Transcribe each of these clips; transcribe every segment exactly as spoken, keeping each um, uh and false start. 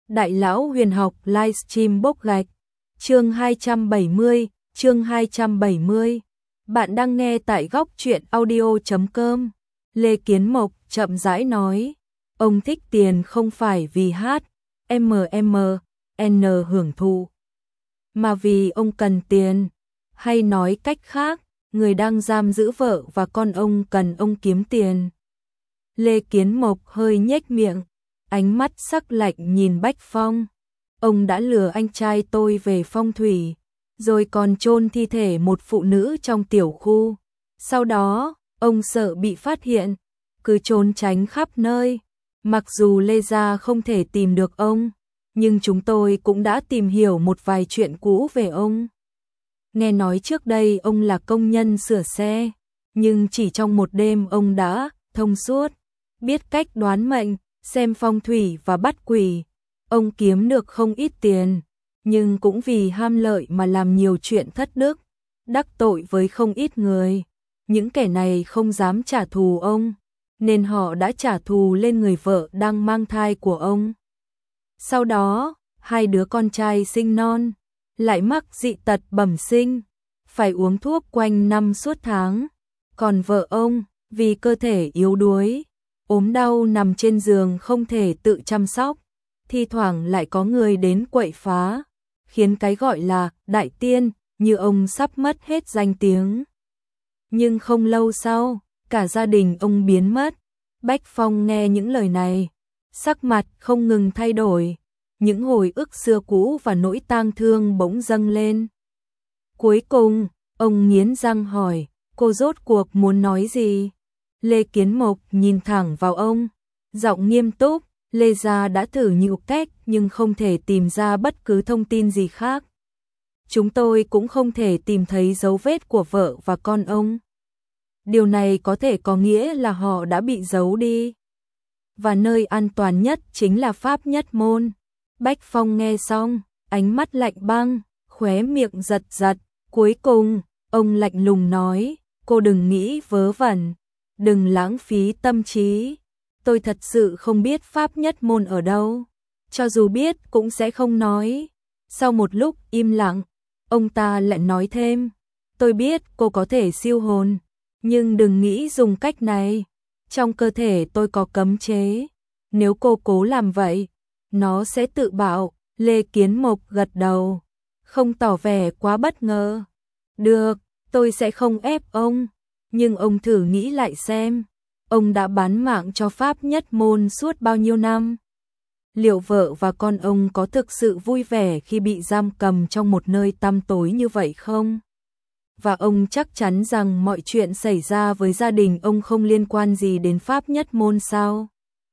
Đại lão huyền học livestream bốc gạch. Chương hai trăm bảy mươi, chương hai trăm bảy mươi. Bạn đang nghe tại góc truyện audio chấm com. Lê Kiến Mộc chậm rãi nói, ông thích tiền không phải vì hát, em em, n hưởng thụ, mà vì ông cần tiền, hay nói cách khác, người đang giam giữ vợ và con ông cần ông kiếm tiền. Lê Kiến Mộc hơi nhếch miệng, ánh mắt sắc lạnh nhìn Bách Phong. Ông đã lừa anh trai tôi về phong thủy, rồi còn chôn thi thể một phụ nữ trong tiểu khu. Sau đó, ông sợ bị phát hiện, cứ trốn tránh khắp nơi. Mặc dù Lê Gia không thể tìm được ông, nhưng chúng tôi cũng đã tìm hiểu một vài chuyện cũ về ông. Nghe nói trước đây ông là công nhân sửa xe, nhưng chỉ trong một đêm ông đã thông suốt, biết cách đoán mệnh, xem phong thủy và bắt quỷ. Ông kiếm được không ít tiền, nhưng cũng vì ham lợi mà làm nhiều chuyện thất đức, đắc tội với không ít người. Những kẻ này không dám trả thù ông, nên họ đã trả thù lên người vợ đang mang thai của ông. Sau đó, hai đứa con trai sinh non, lại mắc dị tật bẩm sinh, phải uống thuốc quanh năm suốt tháng. Còn vợ ông, vì cơ thể yếu đuối, ốm đau nằm trên giường không thể tự chăm sóc, thi thoảng lại có người đến quậy phá, khiến cái gọi là đại tiên như ông sắp mất hết danh tiếng. Nhưng không lâu sau, cả gia đình ông biến mất. Bách Phong nghe những lời này, sắc mặt không ngừng thay đổi, những hồi ức xưa cũ và nỗi tang thương bỗng dâng lên. Cuối cùng, ông nghiến răng hỏi, cô rốt cuộc muốn nói gì? Lê Kiến Mộc nhìn thẳng vào ông, giọng nghiêm túc. Lê Gia đã thử nhiều cách nhưng không thể tìm ra bất cứ thông tin gì khác. Chúng tôi cũng không thể tìm thấy dấu vết của vợ và con ông. Điều này có thể có nghĩa là họ đã bị giấu đi. Và nơi an toàn nhất chính là Pháp Nhất Môn. Bách Phong nghe xong, ánh mắt lạnh băng, khóe miệng giật giật. Cuối cùng, ông lạnh lùng nói, cô đừng nghĩ vớ vẩn, đừng lãng phí tâm trí. Tôi thật sự không biết Pháp Nhất Môn ở đâu, cho dù biết cũng sẽ không nói. Sau một lúc im lặng, ông ta lại nói thêm, tôi biết cô có thể siêu hồn, nhưng đừng nghĩ dùng cách này. Trong cơ thể tôi có cấm chế, nếu cô cố làm vậy, nó sẽ tự bạo. Lê Kiến Mộc gật đầu, không tỏ vẻ quá bất ngờ. Được, tôi sẽ không ép ông, nhưng ông thử nghĩ lại xem. Ông đã bán mạng cho Pháp Nhất Môn suốt bao nhiêu năm? Liệu vợ và con ông có thực sự vui vẻ khi bị giam cầm trong một nơi tăm tối như vậy không? Và ông chắc chắn rằng mọi chuyện xảy ra với gia đình ông không liên quan gì đến Pháp Nhất Môn sao?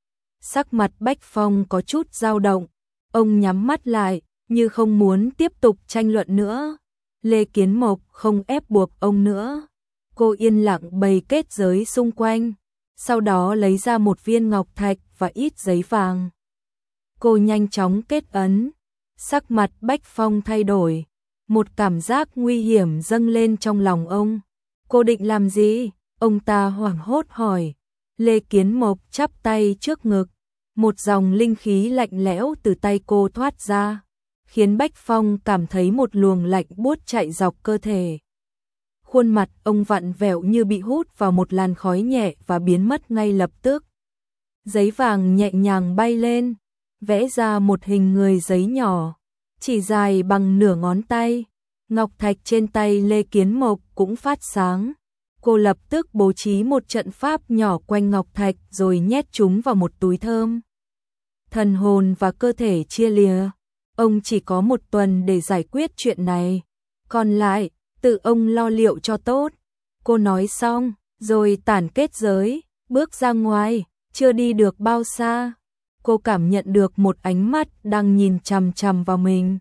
Sắc mặt Bách Phong có chút dao động, ông nhắm mắt lại, như không muốn tiếp tục tranh luận nữa. Lê Kiến Mộc không ép buộc ông nữa. Cô yên lặng bày kết giới xung quanh, sau đó lấy ra một viên ngọc thạch và ít giấy vàng. Cô nhanh chóng kết ấn, sắc mặt Bách Phong thay đổi, một cảm giác nguy hiểm dâng lên trong lòng ông. Cô định làm gì? Ông ta hoảng hốt hỏi. Lê Kiến Mộc chắp tay trước ngực, một dòng linh khí lạnh lẽo từ tay cô thoát ra, khiến Bách Phong cảm thấy một luồng lạnh buốt chạy dọc cơ thể. Khuôn mặt ông vặn vẹo như bị hút vào một làn khói nhẹ và biến mất ngay lập tức. Giấy vàng nhẹ nhàng bay lên, vẽ ra một hình người giấy nhỏ, chỉ dài bằng nửa ngón tay. Ngọc thạch trên tay Lê Kiến Mộc cũng phát sáng. Cô lập tức bố trí một trận pháp nhỏ quanh ngọc thạch rồi nhét chúng vào một túi thơm. Thần hồn và cơ thể chia lìa. Ông chỉ có một tuần để giải quyết chuyện này. Còn lại, tự ông lo liệu cho tốt. Cô nói xong, rồi tản kết giới, bước ra ngoài, chưa đi được bao xa. Cô cảm nhận được một ánh mắt đang nhìn chằm chằm vào mình.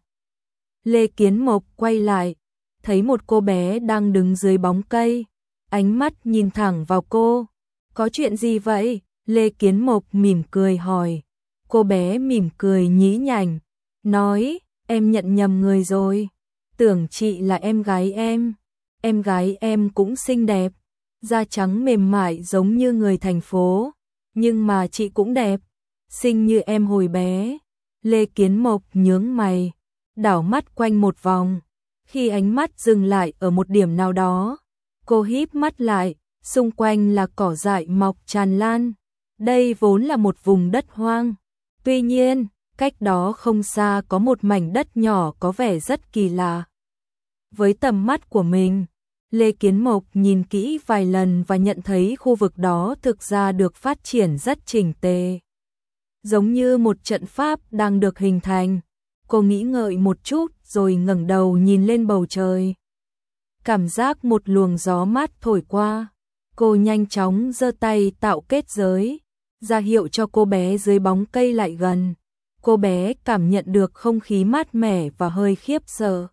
Lê Kiến Mộc quay lại, thấy một cô bé đang đứng dưới bóng cây, ánh mắt nhìn thẳng vào cô. Có chuyện gì vậy? Lê Kiến Mộc mỉm cười hỏi. Cô bé mỉm cười nhí nhảnh, nói, em nhận nhầm người rồi. Tưởng chị là em gái em. Em gái em cũng xinh đẹp, da trắng mềm mại giống như người thành phố, nhưng mà chị cũng đẹp, xinh như em hồi bé. Lê Kiến Mộc nhướng mày, đảo mắt quanh một vòng. Khi ánh mắt dừng lại ở một điểm nào đó, cô híp mắt lại, xung quanh là cỏ dại mọc tràn lan. Đây vốn là một vùng đất hoang. Tuy nhiên, cách đó không xa có một mảnh đất nhỏ có vẻ rất kỳ lạ. Với tầm mắt của mình, Lê Kiến Mộc nhìn kỹ vài lần và nhận thấy khu vực đó thực ra được phát triển rất chỉnh tề. Giống như một trận pháp đang được hình thành. Cô nghĩ ngợi một chút rồi ngẩng đầu nhìn lên bầu trời. Cảm giác một luồng gió mát thổi qua. Cô nhanh chóng giơ tay tạo kết giới, ra hiệu cho cô bé dưới bóng cây lại gần. Cô bé cảm nhận được không khí mát mẻ và hơi khiếp sợ.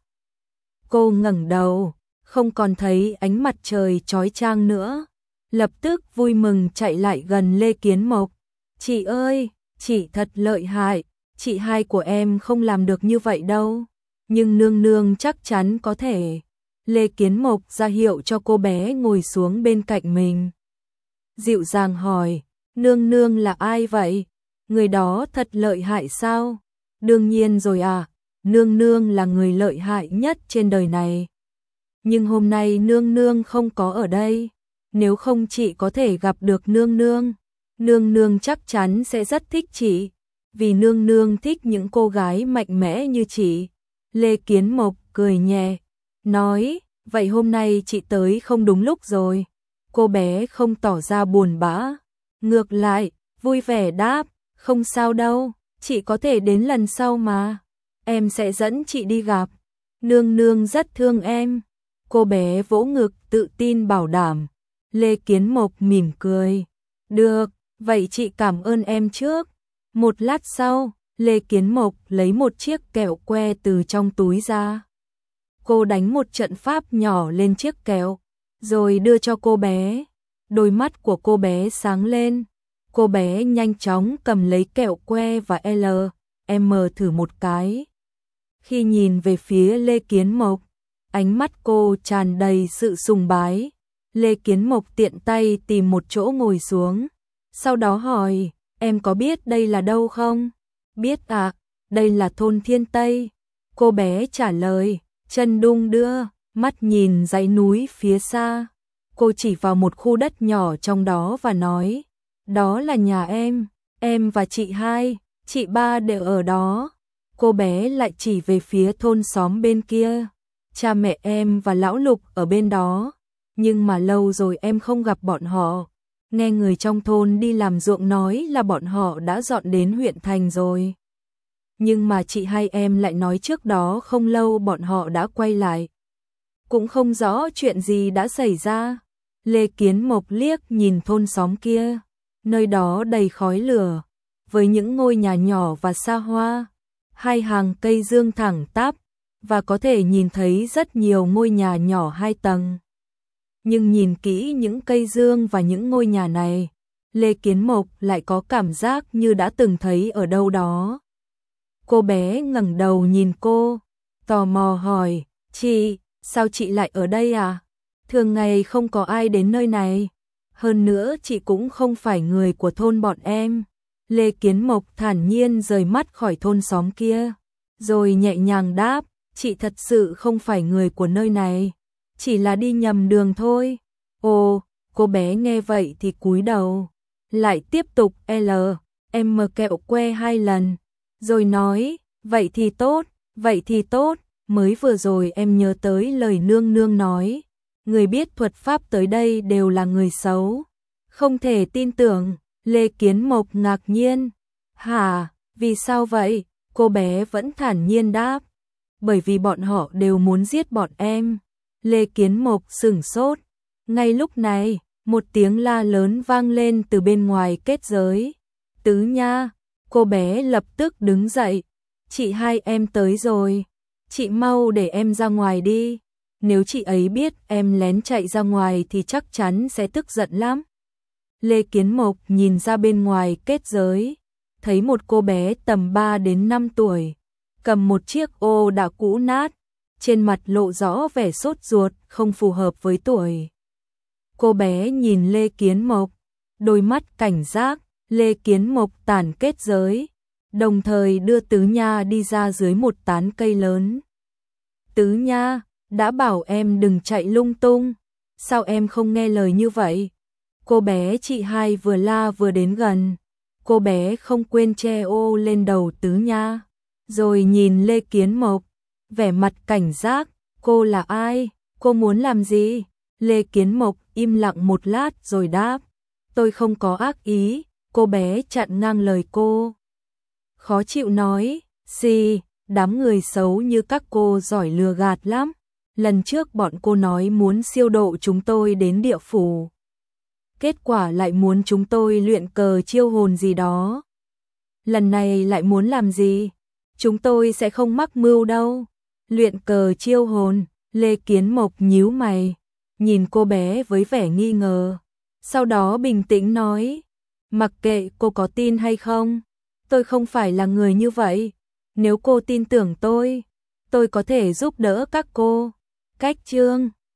Cô ngẩng đầu, không còn thấy ánh mặt trời chói chang nữa. Lập tức vui mừng chạy lại gần Lê Kiến Mộc. Chị ơi, chị thật lợi hại, chị hai của em không làm được như vậy đâu. Nhưng nương nương chắc chắn có thể. Lê Kiến Mộc ra hiệu cho cô bé ngồi xuống bên cạnh mình. Dịu dàng hỏi, nương nương là ai vậy? Người đó thật lợi hại sao? Đương nhiên rồi à, nương nương là người lợi hại nhất trên đời này. Nhưng hôm nay nương nương không có ở đây. Nếu không chị có thể gặp được nương nương. Nương nương chắc chắn sẽ rất thích chị. Vì nương nương thích những cô gái mạnh mẽ như chị. Lê Kiến Mộc cười nhẹ, nói, vậy hôm nay chị tới không đúng lúc rồi. Cô bé không tỏ ra buồn bã. Ngược lại, vui vẻ đáp, không sao đâu, chị có thể đến lần sau mà. Em sẽ dẫn chị đi gặp. Nương nương rất thương em. Cô bé vỗ ngực tự tin bảo đảm. Lê Kiến Mộc mỉm cười. Được, vậy chị cảm ơn em trước. Một lát sau, Lê Kiến Mộc lấy một chiếc kẹo que từ trong túi ra. Cô đánh một trận pháp nhỏ lên chiếc kẹo, rồi đưa cho cô bé. Đôi mắt của cô bé sáng lên. Cô bé nhanh chóng cầm lấy kẹo que và L, M thử một cái. Khi nhìn về phía Lê Kiến Mộc, ánh mắt cô tràn đầy sự sùng bái. Lê Kiến Mộc tiện tay tìm một chỗ ngồi xuống. Sau đó hỏi, em có biết đây là đâu không? Biết ạ, à, đây là thôn Thiên Tây. Cô bé trả lời, chân đung đưa, mắt nhìn dãy núi phía xa. Cô chỉ vào một khu đất nhỏ trong đó và nói, đó là nhà em, em và chị hai, chị ba đều ở đó. Cô bé lại chỉ về phía thôn xóm bên kia. Cha mẹ em và lão Lục ở bên đó. Nhưng mà lâu rồi em không gặp bọn họ. Nghe người trong thôn đi làm ruộng nói là bọn họ đã dọn đến huyện thành rồi. Nhưng mà chị hai em lại nói trước đó không lâu bọn họ đã quay lại. Cũng không rõ chuyện gì đã xảy ra. Lê Kiến Mộc liếc nhìn thôn xóm kia. Nơi đó đầy khói lửa, với những ngôi nhà nhỏ và xa hoa. Hai hàng cây dương thẳng tắp, và có thể nhìn thấy rất nhiều ngôi nhà nhỏ hai tầng. Nhưng nhìn kỹ những cây dương và những ngôi nhà này, Lê Kiến Mộc lại có cảm giác như đã từng thấy ở đâu đó. Cô bé ngẩng đầu nhìn cô, tò mò hỏi, chị, sao chị lại ở đây à? Thường ngày không có ai đến nơi này. Hơn nữa chị cũng không phải người của thôn bọn em. Lê Kiến Mộc thản nhiên rời mắt khỏi thôn xóm kia, rồi nhẹ nhàng đáp, chị thật sự không phải người của nơi này, chỉ là đi nhầm đường thôi. Ồ, cô bé nghe vậy thì cúi đầu, lại tiếp tục L, M kẹo que hai lần, rồi nói, vậy thì tốt, vậy thì tốt, mới vừa rồi em nhớ tới lời nương nương nói, người biết thuật pháp tới đây đều là người xấu. Không thể tin tưởng. Lê Kiến Mộc ngạc nhiên. Hả, vì sao vậy? Cô bé vẫn thản nhiên đáp. Bởi vì bọn họ đều muốn giết bọn em. Lê Kiến Mộc sửng sốt. Ngay lúc này, một tiếng la lớn vang lên từ bên ngoài kết giới. Tứ Nha. Cô bé lập tức đứng dậy. Chị hai em tới rồi. Chị mau để em ra ngoài đi. Nếu chị ấy biết em lén chạy ra ngoài thì chắc chắn sẽ tức giận lắm. Lê Kiến Mộc nhìn ra bên ngoài kết giới, thấy một cô bé tầm ba đến năm tuổi, cầm một chiếc ô đã cũ nát, trên mặt lộ rõ vẻ sốt ruột, không phù hợp với tuổi. Cô bé nhìn Lê Kiến Mộc, đôi mắt cảnh giác. Lê Kiến Mộc tản kết giới, đồng thời đưa Tứ Nha đi ra dưới một tán cây lớn. Tứ Nha, đã bảo em đừng chạy lung tung, sao em không nghe lời như vậy? Cô bé chị hai vừa la vừa đến gần, cô bé không quên che ô lên đầu Tứ Nha, rồi nhìn Lê Kiến Mộc, vẻ mặt cảnh giác, cô là ai, cô muốn làm gì? Lê Kiến Mộc im lặng một lát rồi đáp, tôi không có ác ý. Cô bé chặn ngang lời cô, khó chịu nói, xì, đám người xấu như các cô giỏi lừa gạt lắm. Lần trước bọn cô nói muốn siêu độ chúng tôi đến địa phủ, kết quả lại muốn chúng tôi luyện cờ chiêu hồn gì đó. Lần này lại muốn làm gì? Chúng tôi sẽ không mắc mưu đâu. Luyện cờ chiêu hồn, Lê Kiến Mộc nhíu mày, nhìn cô bé với vẻ nghi ngờ, sau đó bình tĩnh nói, mặc kệ cô có tin hay không, tôi không phải là người như vậy. Nếu cô tin tưởng tôi, tôi có thể giúp đỡ các cô. Cách chương